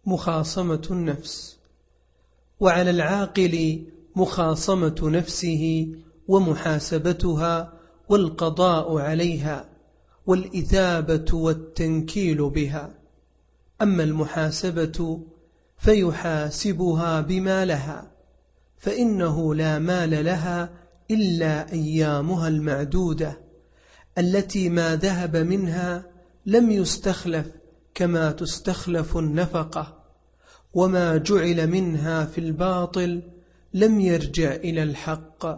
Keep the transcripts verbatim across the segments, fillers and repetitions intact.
مخاصمة النفس. وعلى العاقل مخاصمة نفسه ومحاسبتها والقضاء عليها والإثابة والتنكيل بها. أما المحاسبة فيحاسبها بما لها، فإنه لا مال لها إلا أيامها المعدودة التي ما ذهب منها لم يستخلف كما تستخلف النفقة، وما جعل منها في الباطل لم يرجع إلى الحق.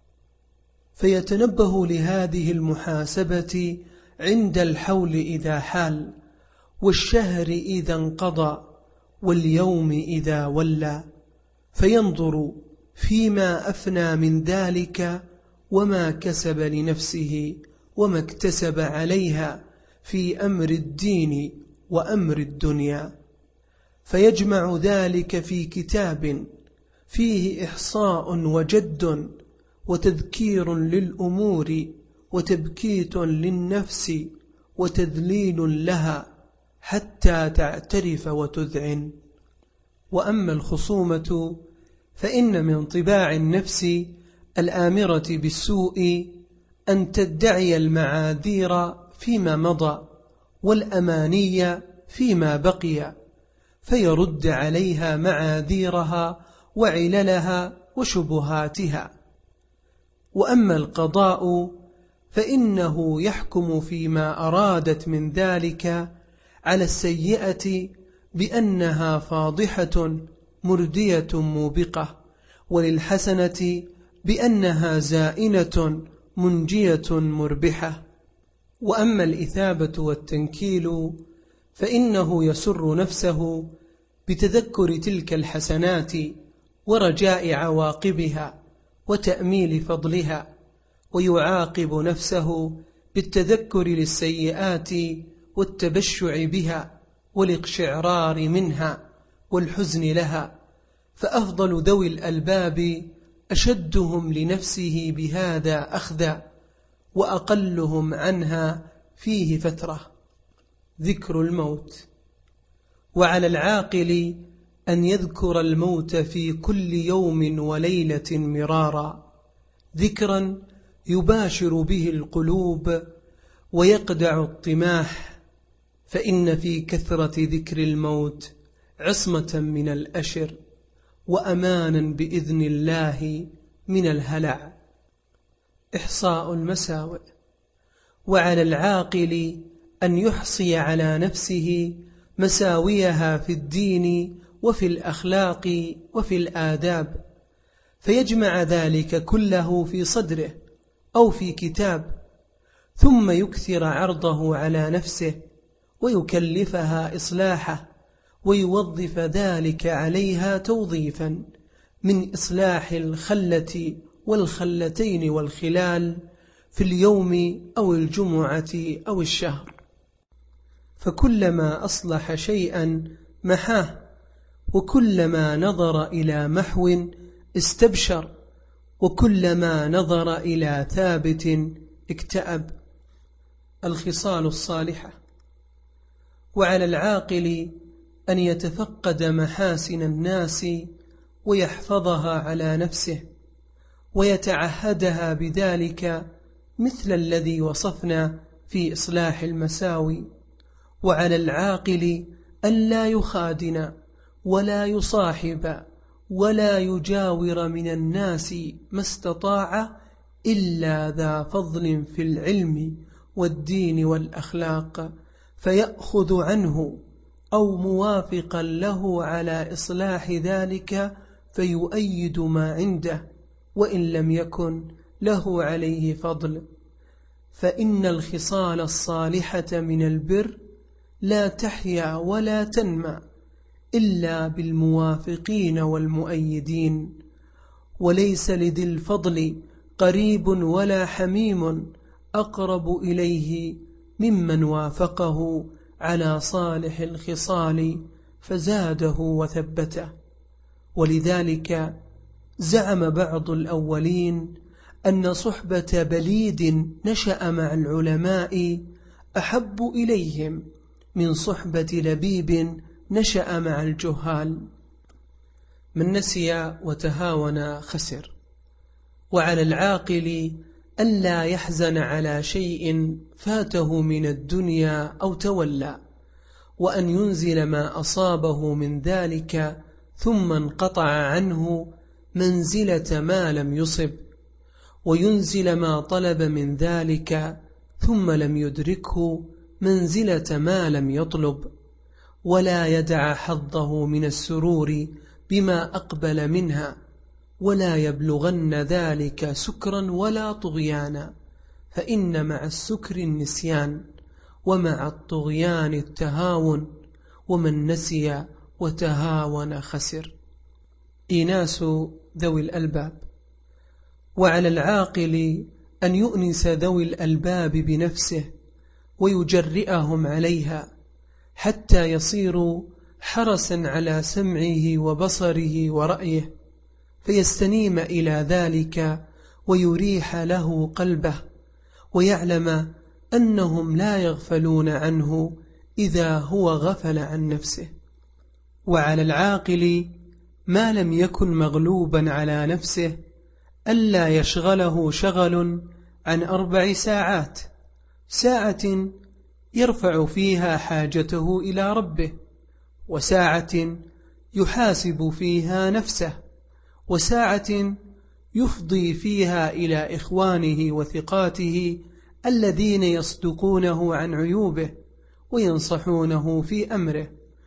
فيتنبه لهذه المحاسبة عند الحول إذا حال، والشهر إذا انقضى، واليوم إذا ولى، فينظر فيما أفنى من ذلك وما كسب لنفسه وما اكتسب عليها في أمر الدين وأمر الدنيا، فيجمع ذلك في كتاب فيه إحصاء وجد وتذكير للأمور وتبكيت للنفس وتذليل لها حتى تعترف وتذعن. وأما الخصومة فإن من طباع النفس الآمرة بالسوء أن تدعي المعاذير فيما مضى والأماني فيما بقي، فيرد عليها معاذيرها وعللها وشبهاتها. وأما القضاء فإنه يحكم فيما أرادت من ذلك على السيئة بأنها فاضحة مردية موبقة، وللحسنة بأنها زائنة منجية مربحة. وأما الإثابة والتنكيل فإنه يسر نفسه بتذكر تلك الحسنات ورجاء عواقبها وتأميل فضلها، ويعاقب نفسه بالتذكر للسيئات والتبشع بها والاقشعرار منها والحزن لها. فأفضل ذوي الألباب أشدهم لنفسه بهذا أخذا، وأقلهم عنها فيه فترة. ذكر الموت. وعلى العاقل أن يذكر الموت في كل يوم وليلة مرارا، ذكرا يباشر به القلوب ويقدع الطماح، فإن في كثرة ذكر الموت عصمة من الأشر وأمانا بإذن الله من الهلع. إحصاء المساوئ. وعلى العاقل أن يحصي على نفسه مساويها في الدين وفي الأخلاق وفي الآداب، فيجمع ذلك كله في صدره أو في كتاب، ثم يكثر عرضه على نفسه ويكلفها إصلاحه، ويوظف ذلك عليها توظيفا من إصلاح الخلة والخلتين والخلال في اليوم أو الجمعة أو الشهر. فكلما أصلح شيئا محاه، وكلما نظر إلى محو استبشر، وكلما نظر إلى ثابت اكتئب. الخصال الصالحة. وعلى العاقل أن يتفقد محاسن الناس ويحفظها على نفسه ويتعهدها بذلك، مثل الذي وصفنا في إصلاح المساوي. وعلى العاقل أن لا يخادن ولا يصاحب ولا يجاور من الناس ما استطاع إلا ذا فضل في العلم والدين والأخلاق، فيأخذ عنه أو موافقا له على إصلاح ذلك، فيؤيد ما عنده وإن لم يكن له عليه فضل. فإن الخصال الصالحة من البر لا تحيا ولا تنمى إلا بالموافقين والمؤيدين، وليس لذي الفضل قريب ولا حميم أقرب إليه ممن وافقه على صالح الخصال فزاده وثبته. ولذلك زعم بعض الأولين أن صحبة بليد نشأ مع العلماء أحب إليهم من صحبة لبيب نشأ مع الجهال. من نسي وتهاون خسر. وعلى العاقل ألا يحزن على شيء فاته من الدنيا أو تولى، وأن ينزل ما أصابه من ذلك ثم انقطع عنه منزلة ما لم يصب، وينزل ما طلب من ذلك ثم لم يدركه منزلة ما لم يطلب، ولا يدع حظه من السرور بما أقبل منها، ولا يبلغن ذلك سكرا ولا طغيانا، فإن مع السكر النسيان، ومع الطغيان التهاون، ومن نسي وتهاون خسر. إيناس ذوي الألباب. وعلى العاقل أن يؤنس ذوي الألباب بنفسه ويجرئهم عليها، حتى يصيروا حرسا على سمعه وبصره ورأيه، فيستنيم إلى ذلك ويريح له قلبه، ويعلم أنهم لا يغفلون عنه إذا هو غفل عن نفسه. وعلى العاقل ما لم يكن مغلوبا على نفسه ألا يشغله شغل عن أربع ساعات: ساعة يرفع فيها حاجته إلى ربه، وساعة يحاسب فيها نفسه، وساعة يفضي فيها إلى إخوانه وثقاته الذين يصدقونه عن عيوبه وينصحونه في أمره،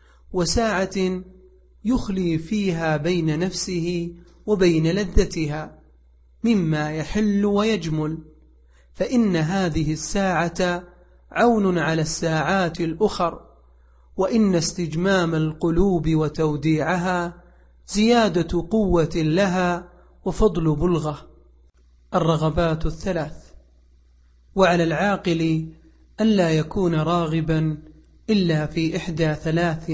وساعة يخلي فيها بين نفسه وبين لذتها مما يحل ويجمل، فإن هذه الساعة عون على الساعات الأخر، وإن استجمام القلوب وتوديعها زيادة قوة لها وفضل بلغة. الرغبات الثلاث. وعلى العاقل ألا يكون راغبا إلا في إحدى ثلاث: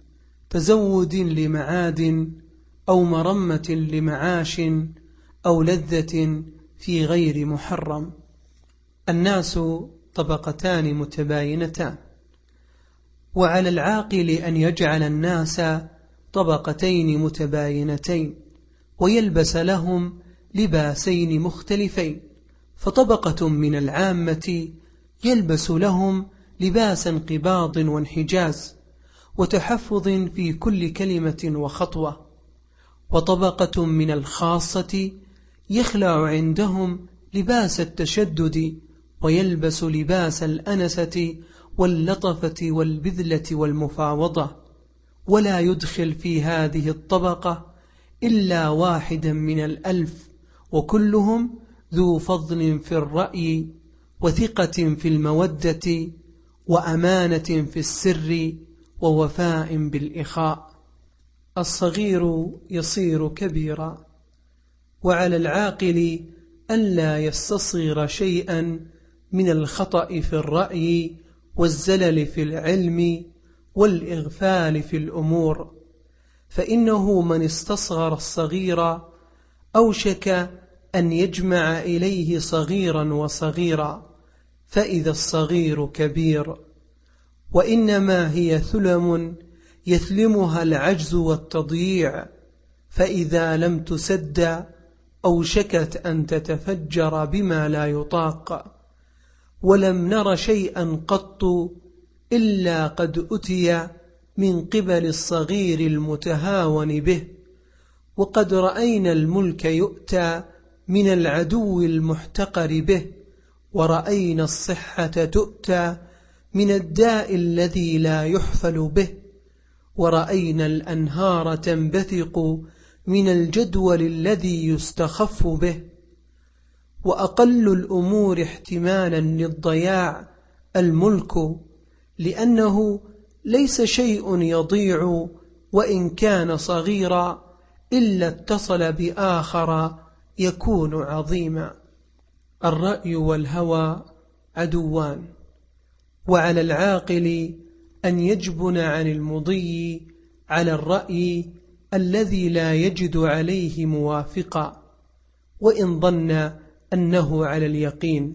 تزود لمعاد، أو مرمة لمعاش، أو لذة في غير محرم. الناس طبقتان متباينتان، وعلى العاقل أن يجعل الناس طبقتين متباينتين، ويلبس لهم لباسين مختلفين، فطبقة من العامة يلبس لهم لباس انقباض وانحجاز وتحفظ في كل كلمة وخطوة، وطبقة من الخاصة يخلع عندهم لباس التشدد ويلبس لباس الأنسة واللطفة والبذلة والمفاوضة، ولا يدخل في هذه الطبقة إلا واحدا من الألف، وكلهم ذو فضل في الرأي، وثقة في المودة، وأمانة في السر، ووفاء بالإخاء. الصغير يصير كبيرا. وعلى العاقل ألا يستصغر شيئا من الخطأ في الرأي والزلل في العلم والإغفال في الأمور، فإنه من استصغر الصغير أوشك أن يجمع إليه صغيرا وصغيرا، فإذا الصغير كبير. وإنما هي ثلم يثلمها العجز والتضييع، فإذا لم تسد أوشكت أن تتفجر بما لا يطاق. ولم نر شيئا قط إلا قد أتي من قبل الصغير المتهاون به، وقد رأينا الملك يؤتى من العدو المحتقر به، ورأينا الصحة تؤتى من الداء الذي لا يحفل به، ورأينا الأنهار تنبثق من الجدول الذي يستخف به. وأقل الأمور احتمالا للضياع الملك، لأنه ليس شيء يضيع وإن كان صغيرا إلا اتصل بآخر يكون عظيما. الرأي والهوى عدوان. وعلى العاقل أن يجبن عن المضي على الرأي الذي لا يجد عليه موافقا، وإن ظن أنه على اليقين.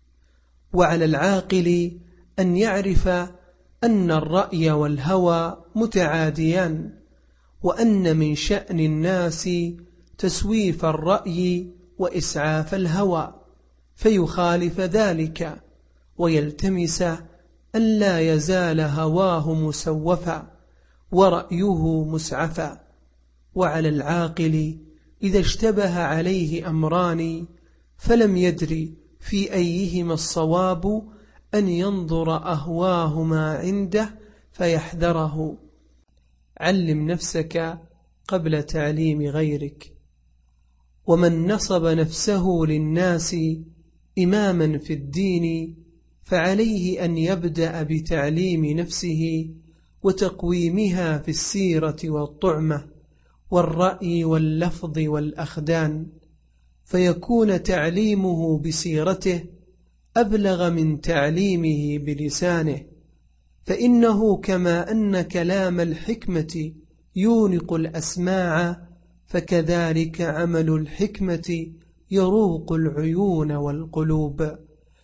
وعلى العاقل أن يعرف أن الرأي والهوى متعاديان، وأن من شأن الناس تسويف الرأي وإسعاف الهوى، فيخالف ذلك ويلتمس أن لا يزال هواه مسوفا ورأيه مسعفا. وعلى العاقل إذا اشتبه عليه أمران فلم يدري في أيهما الصواب أن ينظر أهواهما عنده فيحذره. علم نفسك قبل تعليم غيرك. ومن نصب نفسه للناس إماما في الدين فعليه أن يبدأ بتعليم نفسه وتقويمها في السيرة والطعمة والرأي واللفظ والأخدان، فيكون تعليمه بسيرته أبلغ من تعليمه بلسانه، فإنه كما أن كلام الحكمة يونق الأسماع فكذلك عمل الحكمة يروق العيون والقلوب.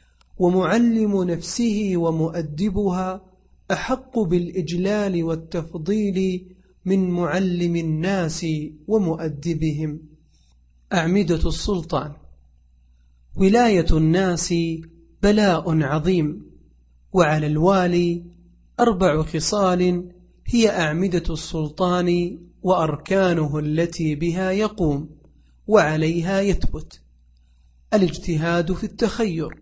ومعلم نفسه ومؤدبها أحق بالإجلال والتفضيل من معلم الناس ومؤدبهم. أعمدة السلطان. ولاية الناس بلاء عظيم، وعلى الوالي أربع خصال هي أعمدة السلطان وأركانه التي بها يقوم وعليها يثبت: الاجتهاد في التخير،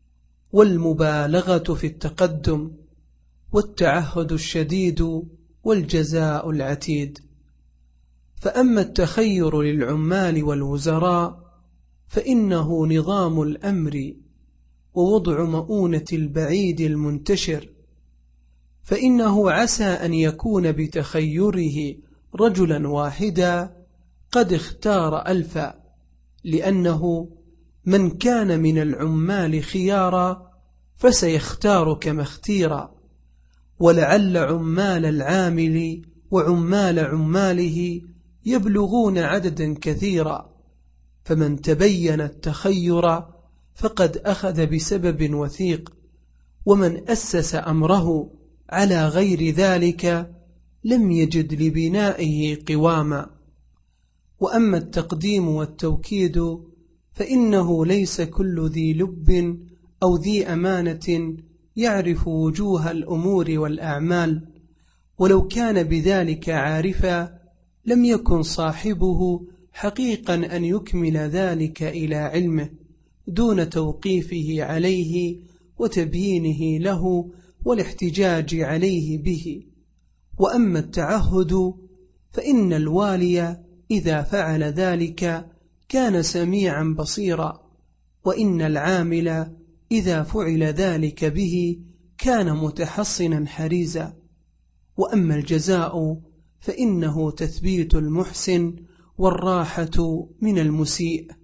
والمبالغة في التقدم، والتعهد الشديد، والجزاء العتيد. فأما التخير للعمال والوزراء فإنه نظام الأمر ووضع مؤونة البعيد المنتشر، فإنه عسى أن يكون بتخيره رجلا واحدا قد اختار ألفا، لأنه من كان من العمال خيارا فسيختار كما اختيرا، ولعل عمال العامل وعمال عماله يبلغون عددا كثيرا، فمن تبين التخير فقد أخذ بسبب وثيق، ومن أسس أمره على غير ذلك لم يجد لبنائه قواما. وأما التقديم والتوكيد فإنه ليس كل ذي لب أو ذي أمانة يعرف وجوه الأمور والأعمال، ولو كان بذلك عارفا لم يكن صاحبه حقيقا أن يكمل ذلك إلى علمه دون توقيفه عليه وتبيينه له والاحتجاج عليه به. وأما التعهد فإن الوالي إذا فعل ذلك كان سميعا بصيرا، وإن العامل إذا فعل ذلك به كان متحصنا حريزا. وأما الجزاء فإنه تثبيت المحسن والراحة من المسيء.